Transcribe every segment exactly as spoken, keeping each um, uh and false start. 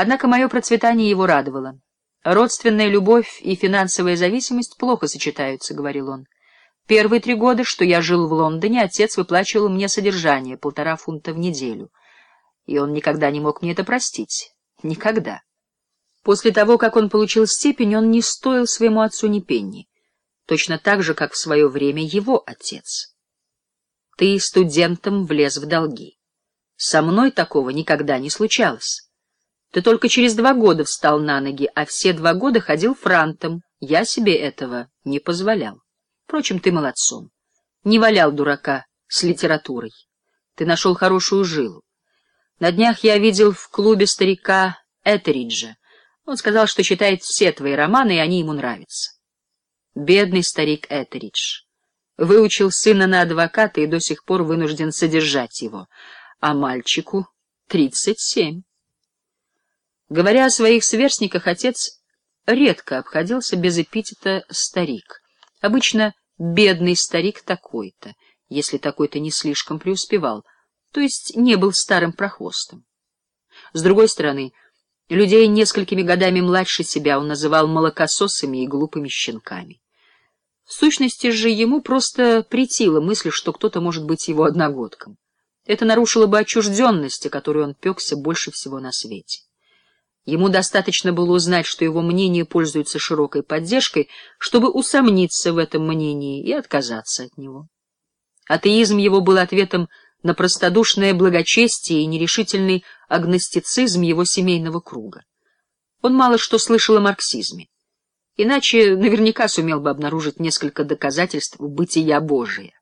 Однако мое процветание его радовало. «Родственная любовь и финансовая зависимость плохо сочетаются», — говорил он. «Первые три года, что я жил в Лондоне, отец выплачивал мне содержание, полтора фунта в неделю. И он никогда не мог мне это простить. Никогда. После того, как он получил степень, он не стоил своему отцу ни пенни. Точно так же, как в свое время его отец. Ты студентом влез в долги. Со мной такого никогда не случалось. Ты только через два года встал на ноги, а все два года ходил франтом. Я себе этого не позволял. Впрочем, ты молодцом. Не валял дурака с литературой. Ты нашел хорошую жилу. На днях я видел в клубе старика Этериджа. Он сказал, что читает все твои романы, и они ему нравятся. Бедный старик Этеридж. Выучил сына на адвоката и до сих пор вынужден содержать его. А мальчику тридцать семь. Говоря о своих сверстниках, отец редко обходился без эпитета «старик». Обычно «бедный старик такой-то», если такой-то не слишком преуспевал, то есть не был старым прохвостом. С другой стороны, людей несколькими годами младше себя он называл молокососами и глупыми щенками. В сущности же ему просто претила мысль, что кто-то может быть его одногодком. Это нарушило бы отчужденность, о которой он пекся больше всего на свете. Ему достаточно было узнать, что его мнение пользуется широкой поддержкой, чтобы усомниться в этом мнении и отказаться от него. Атеизм его был ответом на простодушное благочестие и нерешительный агностицизм его семейного круга. Он мало что слышал о марксизме. Иначе наверняка сумел бы обнаружить несколько доказательств бытия Божия.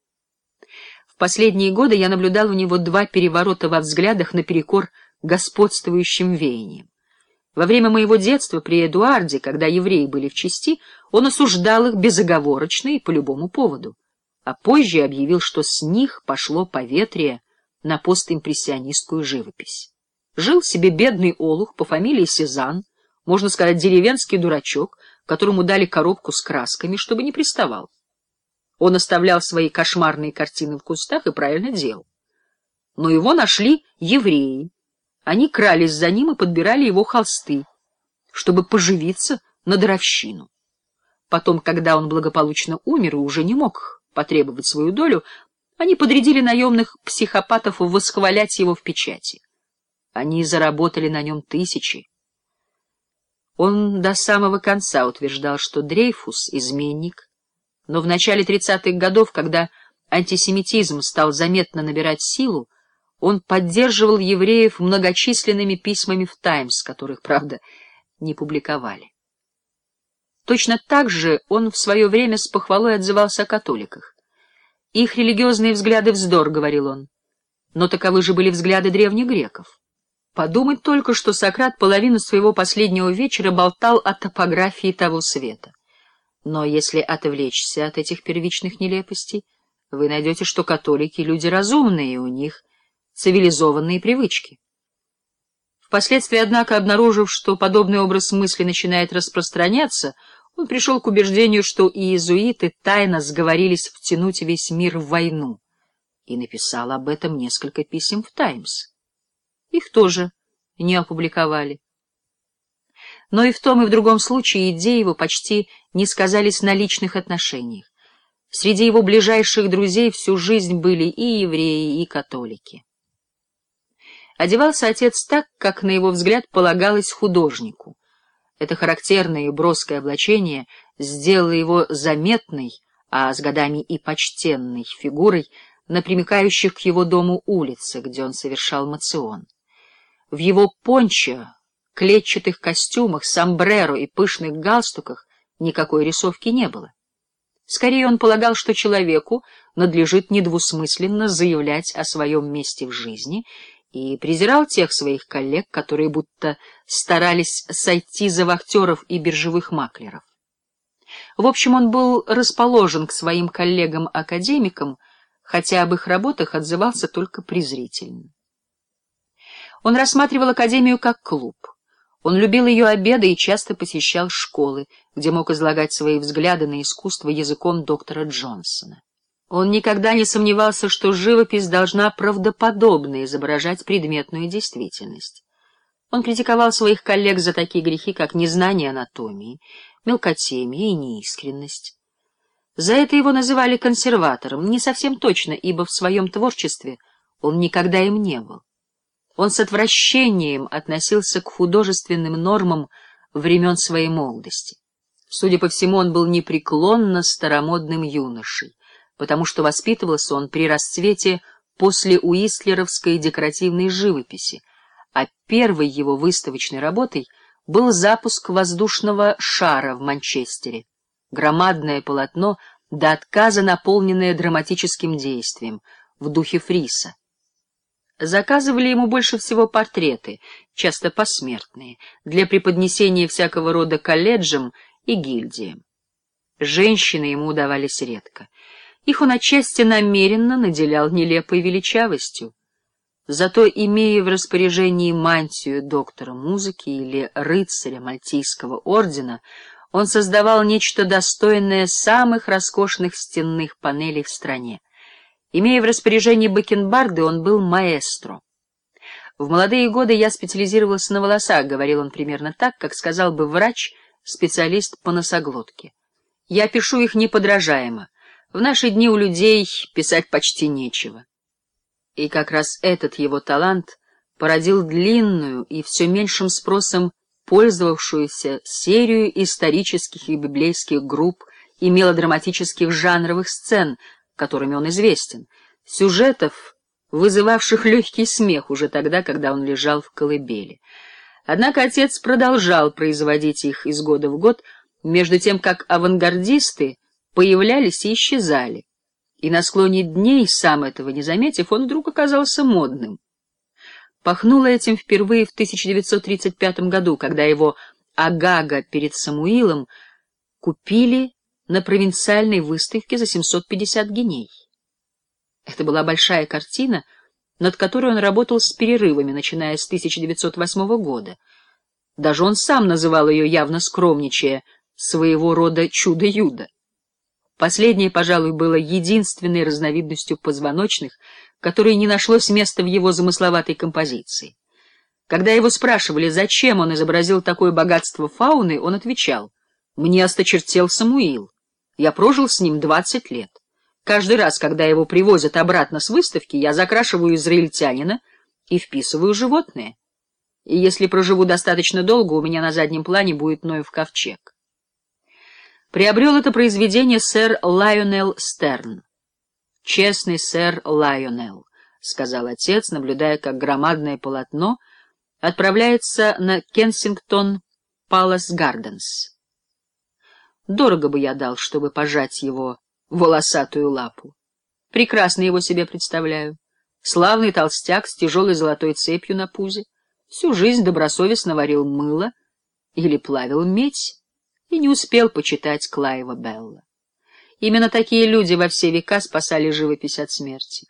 В последние годы я наблюдал у него два переворота во взглядах наперекор господствующим веяниям. Во время моего детства при Эдуарде, когда евреи были в чести, он осуждал их безоговорочно и по любому поводу, а позже объявил, что с них пошло поветрие на постимпрессионистскую живопись. Жил себе бедный олух по фамилии Сезанн, можно сказать, деревенский дурачок, которому дали коробку с красками, чтобы не приставал. Он оставлял свои кошмарные картины в кустах и правильно делал. Но его нашли евреи. Они крались за ним и подбирали его холсты, чтобы поживиться на даровщину. Потом, когда он благополучно умер и уже не мог потребовать свою долю, они подрядили наемных психопатов восхвалять его в печати. Они заработали на нем тысячи. Он до самого конца утверждал, что Дрейфус — изменник, но в начале тридцатых годов, когда антисемитизм стал заметно набирать силу, он поддерживал евреев многочисленными письмами в «Таймс», которых, правда, не публиковали. Точно так же он в свое время с похвалой отзывался о католиках. «Их религиозные взгляды — вздор», — говорил он, — «но таковы же были взгляды древних греков. Подумать только, что Сократ половину своего последнего вечера болтал о топографии того света. Но если отвлечься от этих первичных нелепостей, вы найдете, что католики — люди разумные, и у них цивилизованные привычки». Впоследствии, однако, обнаружив, что подобный образ мысли начинает распространяться, он пришел к убеждению, что иезуиты тайно сговорились втянуть весь мир в войну, и написал об этом несколько писем в «Таймс». Их тоже не опубликовали. Но и в том, и в другом случае идеи его почти не сказались на личных отношениях. Среди его ближайших друзей всю жизнь были и евреи, и католики. Одевался отец так, как, на его взгляд, полагалось художнику. Это характерное и броское облачение сделало его заметной, а с годами и почтенной фигурой на примыкающих к его дому улице, где он совершал моцион. В его пончо, клетчатых костюмах, сомбреро и пышных галстуках никакой рисовки не было. Скорее он полагал, что человеку надлежит недвусмысленно заявлять о своем месте в жизни, и презирал тех своих коллег, которые будто старались сойти за вахтеров и биржевых маклеров. В общем, он был расположен к своим коллегам-академикам, хотя об их работах отзывался только презрительно. Он рассматривал академию как клуб. Он любил ее обеды и часто посещал школы, где мог излагать свои взгляды на искусство языком доктора Джонсона. Он никогда не сомневался, что живопись должна правдоподобно изображать предметную действительность. Он критиковал своих коллег за такие грехи, как незнание анатомии, мелкотемия и неискренность. За это его называли консерватором, не совсем точно, ибо в своем творчестве он никогда им не был. Он с отвращением относился к художественным нормам времен своей молодости. Судя по всему, он был непреклонно старомодным юношей, потому что воспитывался он при расцвете после уистлеровской декоративной живописи, а первой его выставочной работой был запуск воздушного шара в Манчестере, громадное полотно, до отказа наполненное драматическим действием, в духе Фриса. Заказывали ему больше всего портреты, часто посмертные, для преподнесения всякого рода колледжам и гильдиям. Женщины ему удавались редко. Их он отчасти намеренно наделял нелепой величавостью. Зато, имея в распоряжении мантию доктора музыки или рыцаря Мальтийского ордена, он создавал нечто достойное самых роскошных стенных панелей в стране. Имея в распоряжении бакенбарды, он был маэстро. В молодые годы я специализировался на волосах, говорил он примерно так, как сказал бы врач, специалист по носоглотке. Я пишу их неподражаемо. В наши дни у людей писать почти нечего. И как раз этот его талант породил длинную и все меньшим спросом пользовавшуюся серию исторических и библейских групп и мелодраматических жанровых сцен, которыми он известен, сюжетов, вызывавших легкий смех уже тогда, когда он лежал в колыбели. Однако отец продолжал производить их из года в год, между тем как авангардисты появлялись и исчезали, и на склоне дней, сам этого не заметив, он вдруг оказался модным. Пахнуло этим впервые в тысяча девятьсот тридцать пятом году, когда его «Агага перед Самуилом» купили на провинциальной выставке за семьсот пятьдесят гиней. Это была большая картина, над которой он работал с перерывами, начиная с тысяча девятьсот восьмого года. Даже он сам называл ее, явно скромничая, своего рода «чудо-юдо». Последнее, пожалуй, было единственной разновидностью позвоночных, которой не нашлось места в его замысловатой композиции. Когда его спрашивали, зачем он изобразил такое богатство фауны, он отвечал: «Мне осточертел Самуил. Я прожил с ним двадцать лет. Каждый раз, когда его привозят обратно с выставки, я закрашиваю израильтянина и вписываю животное. И если проживу достаточно долго, у меня на заднем плане будет Ноев ковчег». Приобрел это произведение сэр Лайонел Стерн. «Честный сэр Лайонел», — сказал отец, наблюдая, как громадное полотно отправляется на Кенсингтон Палас Гарденс. Дорого бы я дал, чтобы пожать его волосатую лапу. Прекрасно его себе представляю. Славный толстяк с тяжелой золотой цепью на пузе, всю жизнь добросовестно варил мыло или плавил медь и не успел почитать Клайва Белла. Именно такие люди во все века спасали живопись от смерти.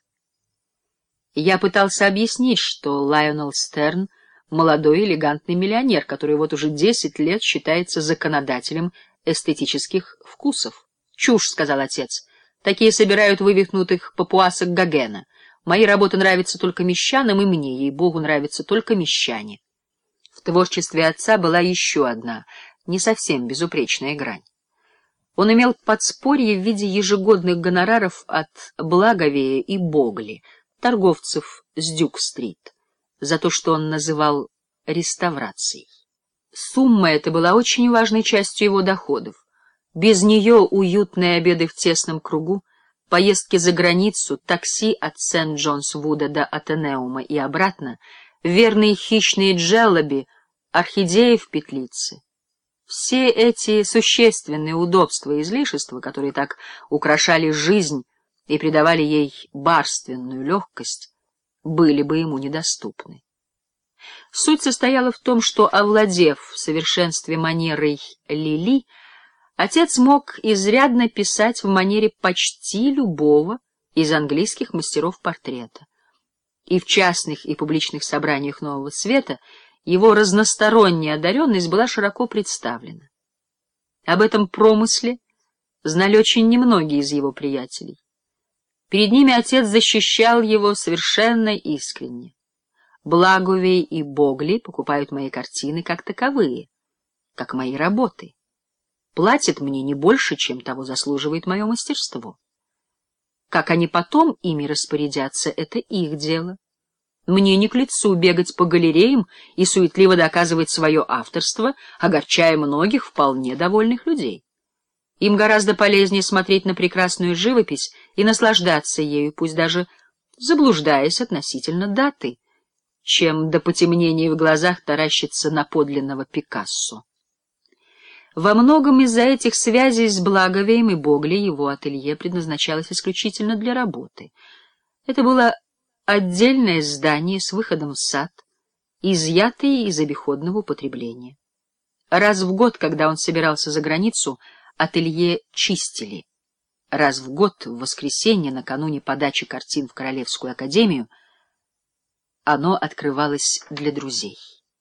Я пытался объяснить, что Лайонел Стерн — молодой элегантный миллионер, который вот уже десять лет считается законодателем эстетических вкусов. «Чушь», — сказал отец. «Такие собирают вывихнутых папуасок Гогена. Мои работы нравятся только мещанам, и мне, ей-богу, нравятся только мещане». В творчестве отца была еще одна, не совсем безупречная грань. Он имел подспорье в виде ежегодных гонораров от Благовея и Богли, торговцев с Дюк-стрит, за то, что он называл реставрацией. Сумма эта была очень важной частью его доходов. Без нее уютные обеды в тесном кругу, поездки за границу, такси от Сент-Джонс-Вуда до Атенеума и обратно, верные хищные джеллоби, орхидеи в петлице. Все эти существенные удобства и излишества, которые так украшали жизнь и придавали ей барственную легкость, были бы ему недоступны. Суть состояла в том, что, овладев в совершенстве манерой Лили, отец мог изрядно писать в манере почти любого из английских мастеров портрета. И в частных и публичных собраниях Нового Света его разносторонняя одаренность была широко представлена. Об этом промысле знали очень немногие из его приятелей. Перед ними отец защищал его совершенно искренне. Благовей и Богли покупают мои картины как таковые, как мои работы. Платят мне не больше, чем того заслуживает мое мастерство. Как они потом ими распорядятся, это их дело. Мне не к лицу бегать по галереям и суетливо доказывать свое авторство, огорчая многих вполне довольных людей. Им гораздо полезнее смотреть на прекрасную живопись и наслаждаться ею, пусть даже заблуждаясь относительно даты, чем до потемнения в глазах таращиться на подлинного Пикассо. Во многом из-за этих связей с Благовеем и Богли его ателье предназначалось исключительно для работы. Это было отдельное здание с выходом в сад, изъятое из обиходного употребления. Раз в год, когда он собирался за границу, ателье чистили. Раз в год, в воскресенье, накануне подачи картин в Королевскую академию, оно открывалось для друзей.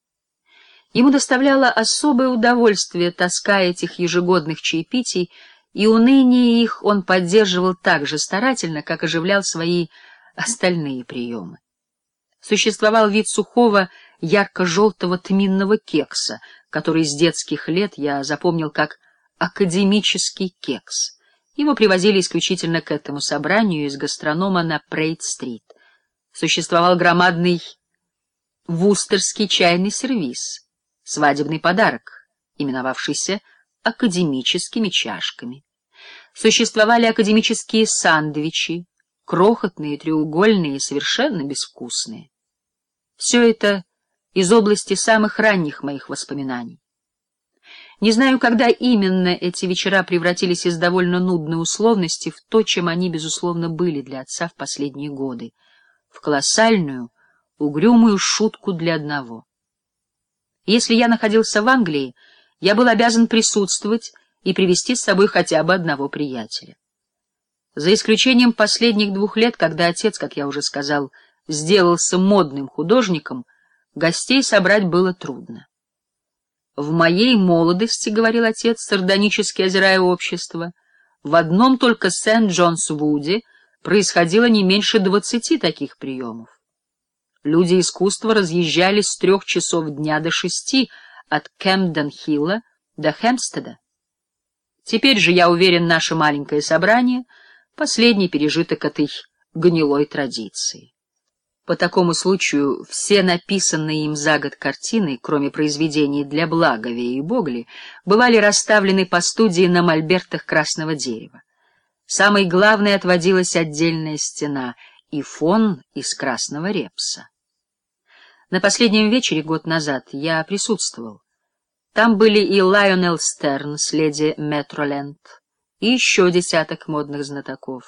Ему доставляло особое удовольствие тоска этих ежегодных чаепитий, и уныние их он поддерживал так же старательно, как оживлял свои остальные приемы. Существовал вид сухого ярко-желтого тминного кекса, который с детских лет я запомнил как академический кекс. Его привозили исключительно к этому собранию из гастронома на Прейд-стрит. Существовал громадный вустерский чайный сервиз, свадебный подарок, именовавшийся академическими чашками. Существовали академические сандвичи, крохотные, треугольные, совершенно безвкусные. Все это из области самых ранних моих воспоминаний. Не знаю, когда именно эти вечера превратились из довольно нудной условности в то, чем они, безусловно, были для отца в последние годы, в колоссальную, угрюмую шутку для одного. Если я находился в Англии, я был обязан присутствовать и привести с собой хотя бы одного приятеля. За исключением последних двух лет, когда отец, как я уже сказал, сделался модным художником, гостей собрать было трудно. В моей молодости, — говорил отец, сардонически озирая общество, — в одном только Сент-Джонс-Вуде происходило не меньше двадцати таких приемов. Люди искусства разъезжались с трех часов дня до шести от Кэмден-Хилла до Хэмпстеда. Теперь же, я уверен, наше маленькое собрание — последний пережиток этой гнилой традиции. По такому случаю все написанные им за год картины, кроме произведений для Благовея и Богли, бывали расставлены по студии на мольбертах красного дерева. Самой главной отводилась отдельная стена и фон из красного репса. На последнем вечере год назад я присутствовал. Там были и Лайонел Стерн с леди Метроленд, и еще десяток модных знатоков.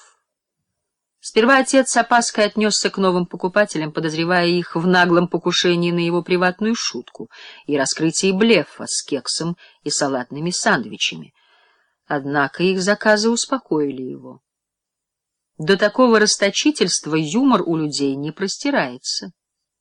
Сперва отец с опаской отнесся к новым покупателям, подозревая их в наглом покушении на его приватную шутку и раскрытии блефа с кексом и салатными сандвичами. Однако их заказы успокоили его. До такого расточительства юмор у людей не простирается.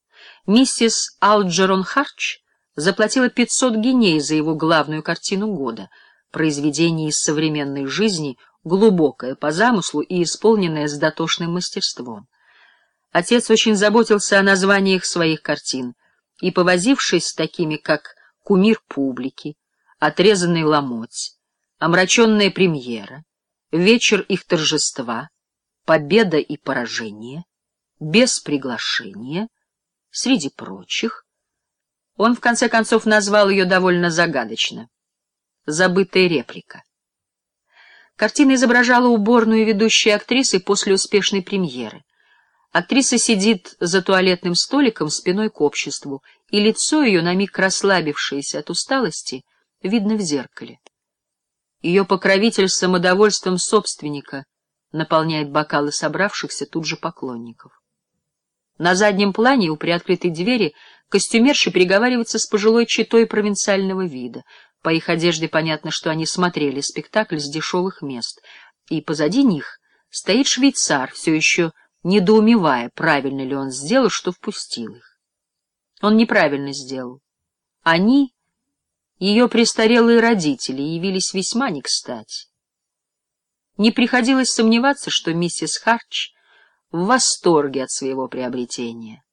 Миссис Алджерон Харч заплатила пятьсот гиней за его главную картину года, произведение из современной жизни, глубокое по замыслу и исполненное с дотошным мастерством. Отец очень заботился о названиях своих картин, и, повозившись с такими, как «Кумир публики», «Отрезанный ломоть», «Омраченная премьера», «Вечер их торжества», «Победа и поражение», «Без приглашения», среди прочих, он в конце концов назвал ее довольно загадочно «Забытая реплика». Картина изображала уборную ведущей актрисы после успешной премьеры. Актриса сидит за туалетным столиком спиной к обществу, и лицо ее, на миг расслабившееся от усталости, видно в зеркале. Ее покровитель с самодовольством собственника наполняет бокалы собравшихся тут же поклонников. На заднем плане у приоткрытой двери костюмерши переговариваются с пожилой четой провинциального вида. По их одежде понятно, что они смотрели спектакль с дешевых мест, и позади них стоит швейцар, все еще недоумевая, правильно ли он сделал, что впустил их. Он неправильно сделал. Они, ее престарелые родители, явились весьма не кстати. Не приходилось сомневаться, что миссис Харч в восторге от своего приобретения.